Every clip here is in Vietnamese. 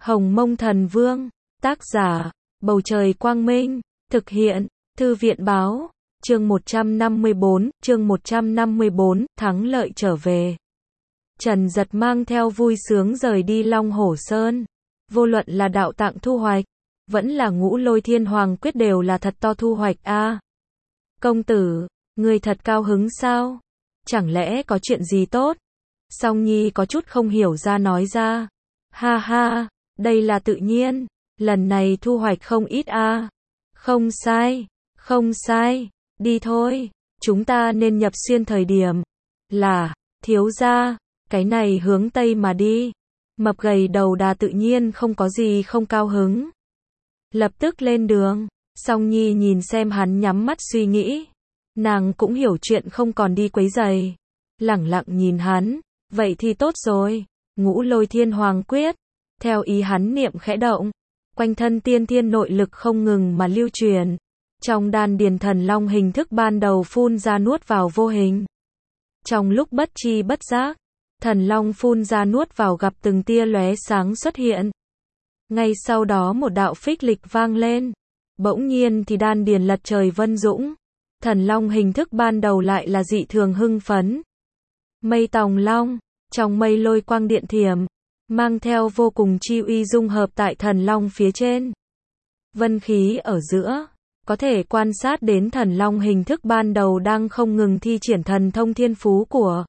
Hồng Mông Thần Vương, tác giả, Bầu Trời Quang Minh, thực hiện, Thư viện Báo, chương 154, thắng lợi trở về. Trần Dật mang theo vui sướng rời đi Long Hổ Sơn. Vô luận là đạo tạng thu hoạch, vẫn là Ngũ Lôi Thiên Hoàng quyết đều là thật to thu hoạch a. Công tử, người thật cao hứng sao? Chẳng lẽ có chuyện gì tốt? Song Nhi có chút không hiểu ra nói ra. Ha ha, đây là tự nhiên, lần này thu hoạch không ít a. Không sai, không sai, đi thôi, chúng ta nên nhập xuyên thời điểm. Là, thiếu gia, cái này hướng Tây mà đi. Mập gầy đầu đà tự nhiên không có gì không cao hứng. Lập tức lên đường, Song Nhi nhìn xem hắn nhắm mắt suy nghĩ. Nàng cũng hiểu chuyện không còn đi quấy giày. Lẳng lặng nhìn hắn, vậy thì tốt rồi. Ngũ Lôi Thiên Hoàng quyết, theo ý hắn niệm khẽ động, quanh thân tiên thiên nội lực không ngừng mà lưu truyền. Trong đan điền thần long hình thức ban đầu phun ra nuốt vào vô hình. Trong lúc bất chi bất giác, thần long phun ra nuốt vào gặp từng tia lóe sáng xuất hiện. Ngay sau đó một đạo phích lịch vang lên. Bỗng nhiên thì đan điền lật trời vân dũng. Thần long hình thức ban đầu lại là dị thường hưng phấn. Mây tòng long, trong mây lôi quang điện thiểm, mang theo vô cùng chi uy dung hợp tại thần long phía trên. Vân khí ở giữa, có thể quan sát đến thần long hình thức ban đầu đang không ngừng thi triển thần thông thiên phú của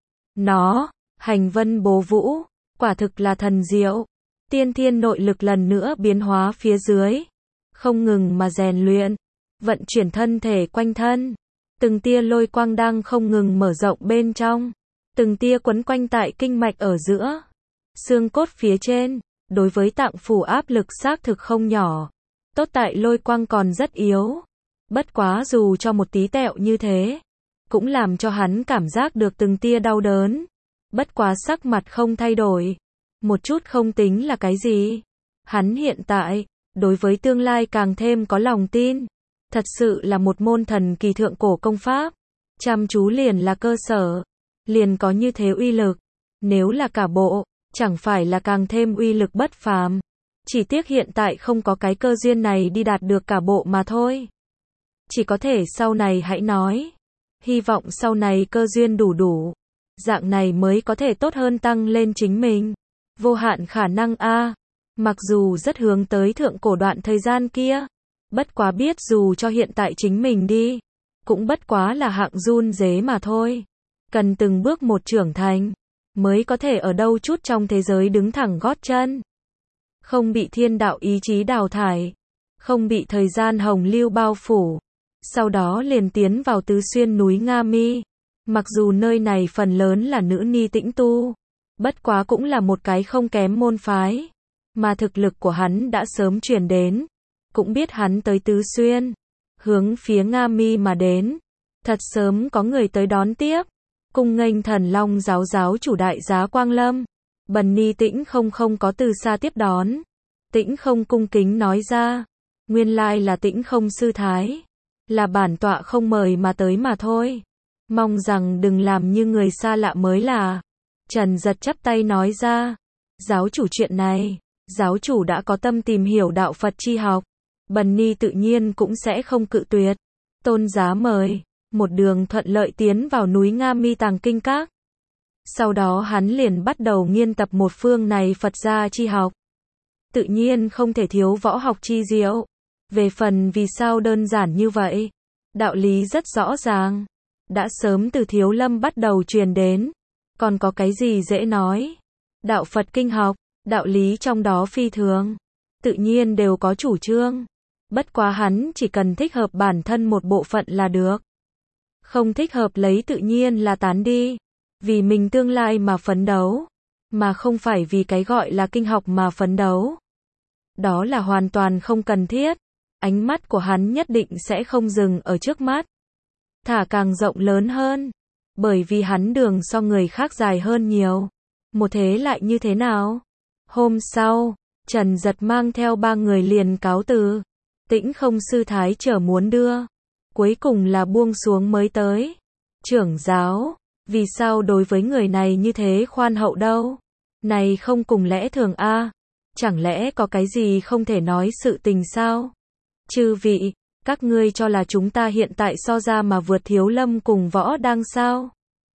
nó. Hành vân bố vũ, quả thực là thần diệu. Tiên thiên nội lực lần nữa biến hóa phía dưới, không ngừng mà rèn luyện, vận chuyển thân thể quanh thân. Từng tia lôi quang đang không ngừng mở rộng bên trong, từng tia quấn quanh tại kinh mạch ở giữa, xương cốt phía trên. Đối với tạng phủ áp lực xác thực không nhỏ. Tốt tại lôi quang còn rất yếu. Bất quá dù cho một tí tẹo như thế, cũng làm cho hắn cảm giác được từng tia đau đớn. Bất quá sắc mặt không thay đổi. Một chút không tính là cái gì. Hắn hiện tại, đối với tương lai càng thêm có lòng tin. Thật sự là một môn thần kỳ thượng cổ công pháp. Chăm chú liền là cơ sở. Liền có như thế uy lực. Nếu là cả bộ, chẳng phải là càng thêm uy lực bất phàm. Chỉ tiếc hiện tại không có cái cơ duyên này đi đạt được cả bộ mà thôi. Chỉ có thể sau này hãy nói. Hy vọng sau này cơ duyên đủ. Dạng này mới có thể tốt hơn tăng lên chính mình. Vô hạn khả năng a. Mặc dù rất hướng tới thượng cổ đoạn thời gian kia. Bất quá biết dù cho hiện tại chính mình đi, cũng bất quá là hạng run rế mà thôi. Cần từng bước một trưởng thành, mới có thể ở đâu chút trong thế giới đứng thẳng gót chân. Không bị thiên đạo ý chí đào thải. Không bị thời gian hồng lưu bao phủ. Sau đó liền tiến vào tứ xuyên núi Nga Mi. Mặc dù nơi này phần lớn là nữ ni tĩnh tu, bất quá cũng là một cái không kém môn phái. Mà thực lực của hắn đã sớm truyền đến. Cũng biết hắn tới tứ xuyên, hướng phía Nga Mi mà đến. Thật sớm có người tới đón tiếp. Cung nghênh thần long giáo chủ đại giá Quang Lâm. Bần ni Tĩnh không có từ xa tiếp đón. Tĩnh không cung kính nói ra. Nguyên lai là Tĩnh không sư thái. Là bản tọa không mời mà tới mà thôi. Mong rằng đừng làm như người xa lạ mới là. Trần Dật chắp tay nói ra. Giáo chủ chuyện này, giáo chủ đã có tâm tìm hiểu đạo Phật chi học. Bần ni tự nhiên cũng sẽ không cự tuyệt. Tôn giá mời. Một đường thuận lợi tiến vào núi Nga Mi Tàng Kinh Các. Sau đó hắn liền bắt đầu nghiên tập một phương này Phật gia chi học. Tự nhiên không thể thiếu võ học chi diệu. Về phần vì sao đơn giản như vậy, đạo lý rất rõ ràng. Đã sớm từ Thiếu Lâm bắt đầu truyền đến. Còn có cái gì dễ nói. Đạo Phật kinh học, đạo lý trong đó phi thường. Tự nhiên đều có chủ trương. Bất quá hắn chỉ cần thích hợp bản thân một bộ phận là được. Không thích hợp lấy tự nhiên là tán đi. Vì mình tương lai mà phấn đấu. Mà không phải vì cái gọi là kinh học mà phấn đấu. Đó là hoàn toàn không cần thiết. Ánh mắt của hắn nhất định sẽ không dừng ở trước mắt. Thả càng rộng lớn hơn. Bởi vì hắn đường so người khác dài hơn nhiều. Một thế lại như thế nào? Hôm sau, Trần Dật mang theo 3 người liền cáo từ. Tĩnh không sư thái chờ muốn đưa. Cuối cùng là buông xuống mới tới. Trưởng giáo, vì sao đối với người này như thế khoan hậu đâu? Này không cùng lẽ thường a. Chẳng lẽ có cái gì không thể nói sự tình sao? Chư vị, các ngươi cho là chúng ta hiện tại so ra mà vượt Thiếu Lâm cùng Võ Đang sao?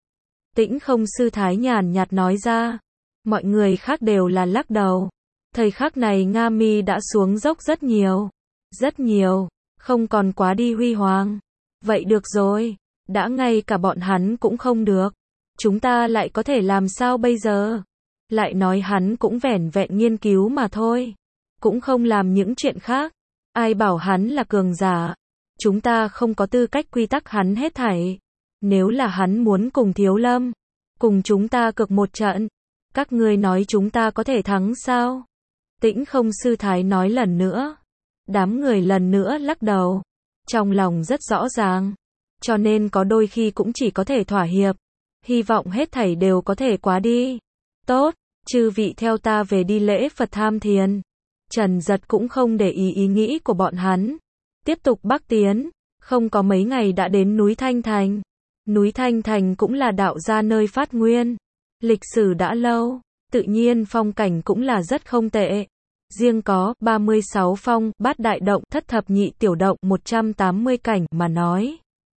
Tĩnh Không sư thái nhàn nhạt nói ra. Mọi người khác đều là lắc đầu. Thời khắc này Nga Mi đã xuống dốc rất nhiều. Rất nhiều, không còn quá đi huy hoàng. Vậy được rồi, đã ngay cả bọn hắn cũng không được. Chúng ta lại có thể làm sao bây giờ? Lại nói hắn cũng vẻn vẹn nghiên cứu mà thôi. Cũng không làm những chuyện khác. Ai bảo hắn là cường giả? Chúng ta không có tư cách quy tắc hắn hết thảy. Nếu là hắn muốn cùng Thiếu Lâm, cùng chúng ta cược một trận, các ngươi nói chúng ta có thể thắng sao? Tĩnh Không sư thái nói lần nữa. Đám người lần nữa lắc đầu. Trong lòng rất rõ ràng. Cho nên có đôi khi cũng chỉ có thể thỏa hiệp. Hy vọng hết thảy đều có thể quá đi. Tốt, chư vị theo ta về đi lễ Phật tham thiền. Trần Giật cũng không để ý ý nghĩ của bọn hắn. Tiếp tục bắc tiến. Không có mấy ngày đã đến núi Thanh Thành. Núi Thanh Thành cũng là đạo gia nơi phát nguyên. Lịch sử đã lâu. Tự nhiên phong cảnh cũng là rất không tệ. Riêng có 36 phong, bát đại động, thất thập nhị tiểu động, 180 cảnh mà nói.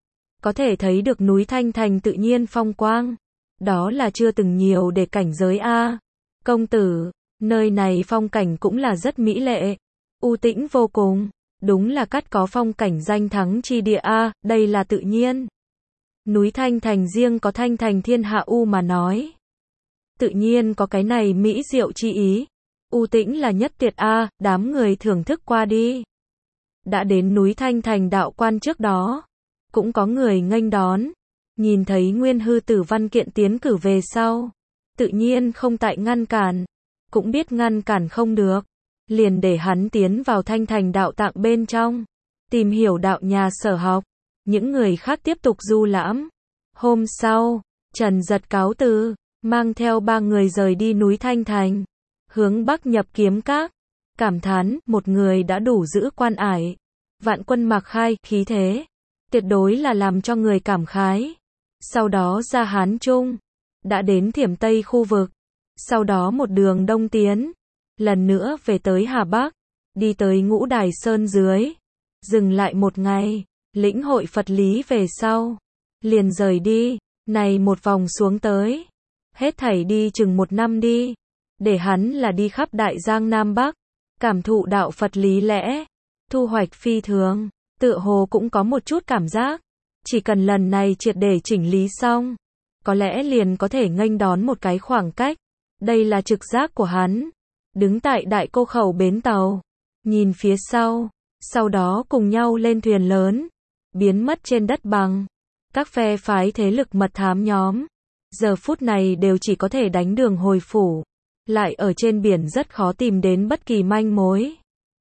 Có thể thấy được núi Thanh Thành tự nhiên phong quang. Đó là chưa từng nhiều để cảnh giới a. Công tử, nơi này phong cảnh cũng là rất mỹ lệ. U tĩnh vô cùng. Đúng là cắt có phong cảnh danh thắng chi địa a, đây là tự nhiên. Núi Thanh Thành riêng có Thanh Thành thiên hạ u mà nói. Tự nhiên có cái này mỹ diệu chi ý. U tĩnh là nhất tuyệt a, đám người thưởng thức qua đi. Đã đến núi Thanh Thành đạo quan trước đó. Cũng có người nghênh đón. Nhìn thấy Nguyên Hư Tử văn kiện tiến cử về sau. Tự nhiên không tại ngăn cản. Cũng biết ngăn cản không được. Liền để hắn tiến vào Thanh Thành đạo tạng bên trong. Tìm hiểu đạo nhà sở học. Những người khác tiếp tục du lãm. Hôm sau, Trần Giật cáo từ. Mang theo 3 người rời đi núi Thanh Thành. Hướng bắc nhập Kiếm Các. Cảm thán, một người đã đủ giữ quan ải. Vạn Quân Mạc Khai, khí thế. Tuyệt đối là làm cho người cảm khái. Sau đó ra Hán Trung. Đã đến Thiểm Tây khu vực. Sau đó một đường đông tiến. Lần nữa về tới Hà Bắc. Đi tới Ngũ Đài Sơn dưới. Dừng lại một ngày. Lĩnh hội Phật lý về sau. Liền rời đi. Này một vòng xuống tới. Hết thảy đi chừng 1 năm đi. Để hắn là đi khắp Đại Giang Nam Bắc. Cảm thụ đạo Phật lý lẽ. Thu hoạch phi thường. Tựa hồ cũng có một chút cảm giác. Chỉ cần lần này triệt để chỉnh lý xong. Có lẽ liền có thể nghênh đón một cái khoảng cách. Đây là trực giác của hắn. Đứng tại Đại Cô Khẩu bến tàu. Nhìn phía sau. Sau đó cùng nhau lên thuyền lớn. Biến mất trên đất bằng. Các phe phái thế lực mật thám nhóm. Giờ phút này đều chỉ có thể đánh đường hồi phủ. Lại ở trên biển rất khó tìm đến bất kỳ manh mối.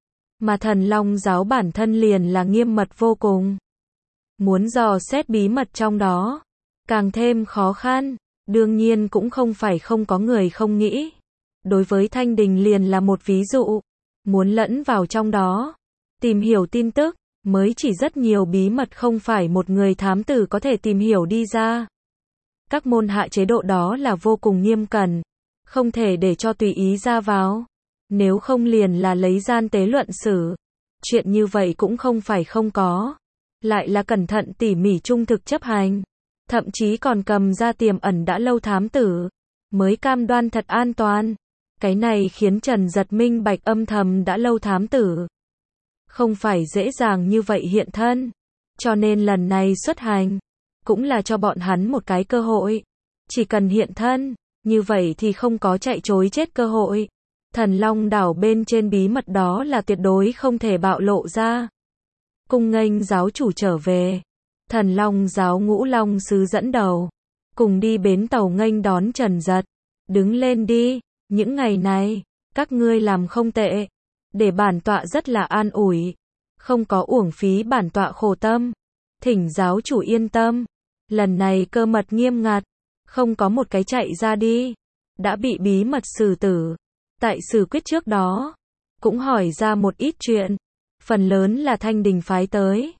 Mà Thần Long giáo bản thân liền là nghiêm mật vô cùng. Muốn dò xét bí mật trong đó. Càng thêm khó khăn. Đương nhiên cũng không phải không có người không nghĩ. Đối với Thanh Đình liền là một ví dụ. Muốn lẫn vào trong đó. Tìm hiểu tin tức. Mới chỉ rất nhiều bí mật không phải một người thám tử có thể tìm hiểu đi ra. Các môn hạ chế độ đó là vô cùng nghiêm cẩn. Không thể để cho tùy ý ra vào. Nếu không liền là lấy gian tế luận xử. Chuyện như vậy cũng không phải không có. Lại là cẩn thận tỉ mỉ trung thực chấp hành. Thậm chí còn cầm ra tiềm ẩn đã lâu thám tử. Mới cam đoan thật an toàn. Cái này khiến Trần Giật minh bạch âm thầm đã lâu thám tử. Không phải dễ dàng như vậy hiện thân. Cho nên lần này xuất hành. Cũng là cho bọn hắn một cái cơ hội. Chỉ cần hiện thân. Như vậy thì không có chạy chối chết cơ hội. Thần Long đảo bên trên bí mật đó là tuyệt đối không thể bạo lộ ra. Cung nghênh giáo chủ trở về. Thần Long giáo Ngũ Long sứ dẫn đầu. Cùng đi bến tàu nghênh đón Trần Giật. Đứng lên đi. Những ngày này, các ngươi làm không tệ. Để bản tọa rất là an ủi. Không có uổng phí bản tọa khổ tâm. Thỉnh giáo chủ yên tâm. Lần này cơ mật nghiêm ngặt. Không có một cái chạy ra đi. Đã bị bí mật xử tử. Tại xử quyết trước đó. Cũng hỏi ra một ít chuyện. Phần lớn là Thanh Đình phái tới.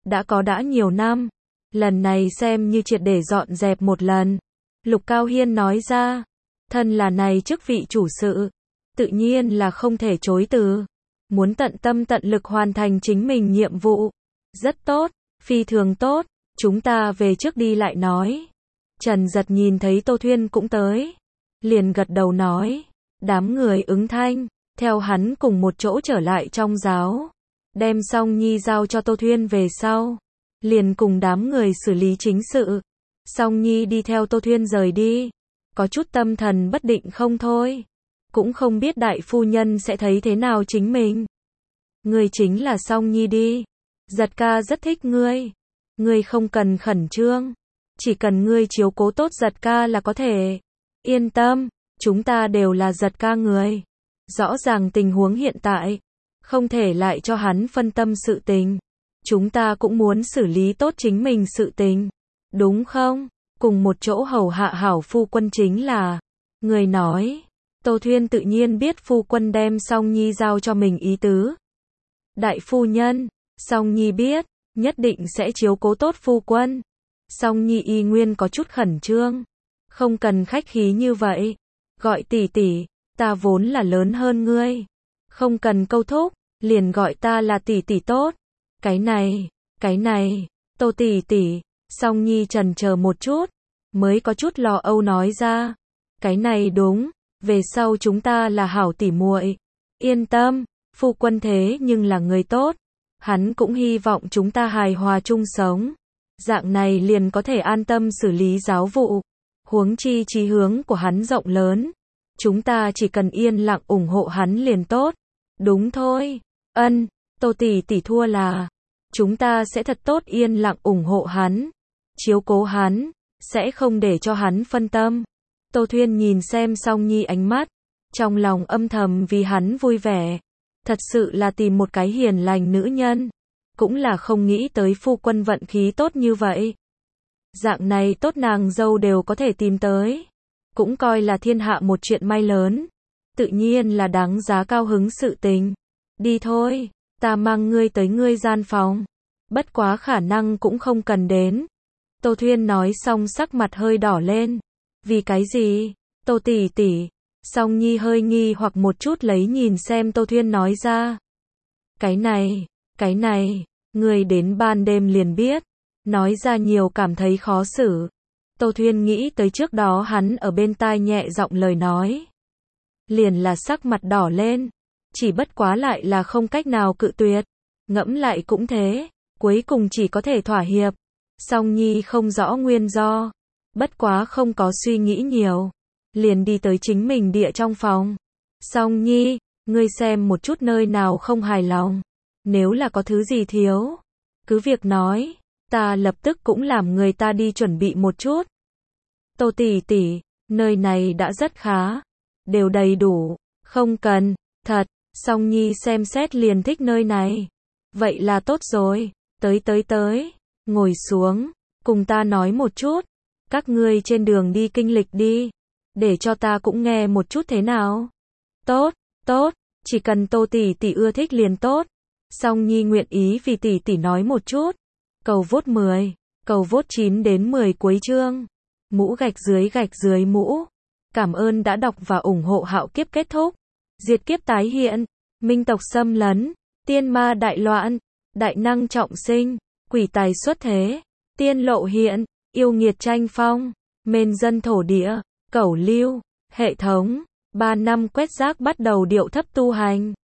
Đã nhiều năm. Lần này xem như triệt để dọn dẹp một lần. Lục Cao Hiên nói ra. Thân là này chức vị chủ sự. tự nhiên là không thể chối từ. Muốn tận tâm tận lực hoàn thành chính mình nhiệm vụ. Rất tốt, phi thường tốt, chúng ta về trước đi lại nói. Trần Giật nhìn thấy Tô Thuyên cũng tới. Liền gật đầu nói. Đám người ứng thanh, theo hắn cùng một chỗ trở lại trong giáo. Đem Song Nhi giao cho Tô Thuyên về sau. Liền cùng đám người xử lý chính sự. Song Nhi đi theo Tô Thuyên rời đi. Có chút tâm thần bất định không thôi. Cũng không biết đại phu nhân sẽ thấy thế nào chính mình. Ngươi chính là Song Nhi đi. Giật ca rất thích ngươi. Ngươi không cần khẩn trương. Chỉ cần ngươi chiếu cố tốt Giật ca là có thể. Yên tâm, chúng ta đều là Giật ca người. Rõ ràng tình huống hiện tại. Không thể lại cho hắn phân tâm sự tình. Chúng ta cũng muốn xử lý tốt chính mình sự tình. Đúng không? Cùng một chỗ hầu hạ hảo phu quân chính là. Người nói. Tô Thuyên tự nhiên biết phu quân đem Song Nhi giao cho mình ý tứ. Đại phu nhân, Song Nhi biết, nhất định sẽ chiếu cố tốt phu quân. Song Nhi y nguyên có chút khẩn trương. Không cần khách khí như vậy. Gọi tỷ tỷ, ta vốn là lớn hơn ngươi. Không cần câu thúc, liền gọi ta là tỷ tỷ tốt. Cái này, Tô tỷ tỷ. Song Nhi chần chờ một chút, mới có chút lo âu nói ra. Cái này đúng, về sau chúng ta là hảo tỉ muội. Yên tâm, phu quân thế nhưng là người tốt. Hắn cũng hy vọng chúng ta hài hòa chung sống. Dạng này liền có thể an tâm xử lý giáo vụ. Huống chi chí hướng của hắn rộng lớn. Chúng ta chỉ cần yên lặng ủng hộ hắn liền tốt. Đúng thôi. Ân, Tô tỷ tỷ thua là. Chúng ta sẽ thật tốt yên lặng ủng hộ hắn. Chiếu cố hắn. Sẽ không để cho hắn phân tâm. Tô Thuyên nhìn xem Song Nhi ánh mắt. Trong lòng âm thầm vì hắn vui vẻ. Thật sự là tìm một cái hiền lành nữ nhân. Cũng là không nghĩ tới phu quân vận khí tốt như vậy. Dạng này tốt nàng dâu đều có thể tìm tới. Cũng coi là thiên hạ một chuyện may lớn. Tự nhiên là đáng giá cao hứng sự tình. Đi thôi, ta mang ngươi tới ngươi gian phòng. Bất quá khả năng cũng không cần đến. Tô Thuyên nói xong sắc mặt hơi đỏ lên. Vì cái gì? Tô tỷ tỷ. Song Nhi hơi nghi hoặc một chút lấy nhìn xem Tô Thuyên nói ra. Cái này, ngươi đến ban đêm liền biết. Nói ra nhiều cảm thấy khó xử. Tô Thuyên nghĩ tới trước đó hắn ở bên tai nhẹ giọng lời nói. Liền là sắc mặt đỏ lên. Chỉ bất quá lại là không cách nào cự tuyệt. Ngẫm lại cũng thế. Cuối cùng chỉ có thể thỏa hiệp. Song Nhi không rõ nguyên do. Bất quá không có suy nghĩ nhiều. Liền đi tới chính mình địa trong phòng. Song Nhi, ngươi xem một chút nơi nào không hài lòng. Nếu là có thứ gì thiếu. Cứ việc nói. Ta lập tức cũng làm người ta đi chuẩn bị một chút. Tô tỷ tỷ, nơi này đã rất khá. Đều đầy đủ. Không cần, thật. Song Nhi xem xét liền thích nơi này. Vậy là tốt rồi. Tới. Ngồi xuống. Cùng ta nói một chút. Các ngươi trên đường đi kinh lịch đi. Để cho ta cũng nghe một chút thế nào. Tốt. Chỉ cần Tô tỷ tỷ ưa thích liền tốt. Song Nhi nguyện ý vì tỷ tỷ nói một chút. Cầu vote 10. Cầu vote 9 đến 10 cuối chương. Mũ gạch dưới mũ. Cảm ơn đã đọc và ủng hộ Hạo Kiếp kết thúc. Diệt kiếp tái hiện. Minh tộc xâm lấn. Tiên ma đại loạn. Đại năng trọng sinh. Quỷ tài xuất thế. Tiên lộ hiện. Yêu nghiệt tranh phong. Mên dân thổ địa. Cẩu lưu. Hệ thống. 3 năm quét rác bắt đầu điệu thấp tu hành.